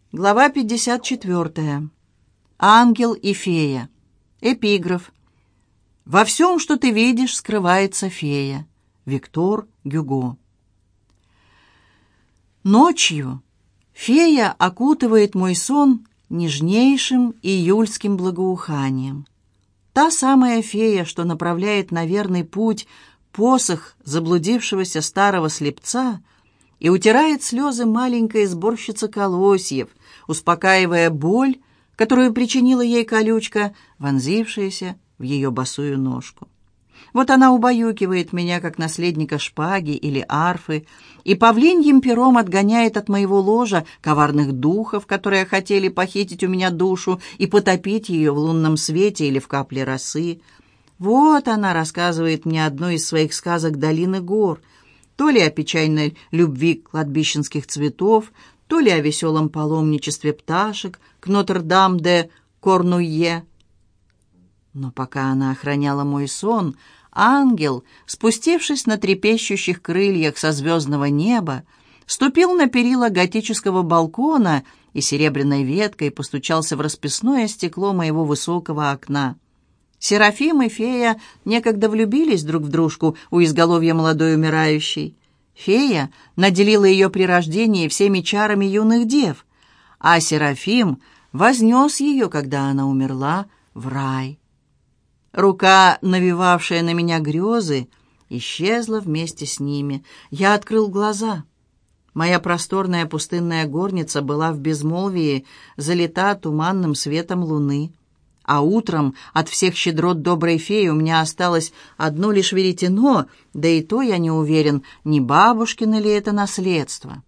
Глава 54. Ангел и фея. Эпиграф. «Во всем, что ты видишь, скрывается фея». Виктор Гюго. Ночью фея окутывает мой сон нежнейшим июльским благоуханием. Та самая фея, что направляет на верный путь посох заблудившегося старого слепца и утирает слезы маленькой сборщицы колосьев, успокаивая боль, которую причинила ей колючка, вонзившаяся в ее босую ножку. Вот она убаюкивает меня, как наследника шпаги или арфы, и павлиньим пером отгоняет от моего ложа коварных духов, которые хотели похитить у меня душу и потопить ее в лунном свете или в капле росы. Вот она рассказывает мне одну из своих сказок «Долины гор», то ли о печальной любви кладбищенских цветов, то ли о веселом паломничестве пташек к Нотр-Дам-де-Корнуйе. Но пока она охраняла мой сон, ангел, спустившись на трепещущих крыльях со звездного неба, ступил на перила готического балкона и серебряной веткой постучался в расписное стекло моего высокого окна. Серафим и фея некогда влюбились друг в дружку у изголовья молодой умирающей. Фея наделила ее при рождении всеми чарами юных дев, а Серафим вознес ее, когда она умерла, в рай. Рука, навевавшая на меня грезы, исчезла вместе с ними. Я открыл глаза. Моя просторная пустынная горница была в безмолвии, залита туманным светом луны. А утром от всех щедрот доброй феи у меня осталось одно лишь веретено, да и то я не уверен, не бабушкино ли это наследство.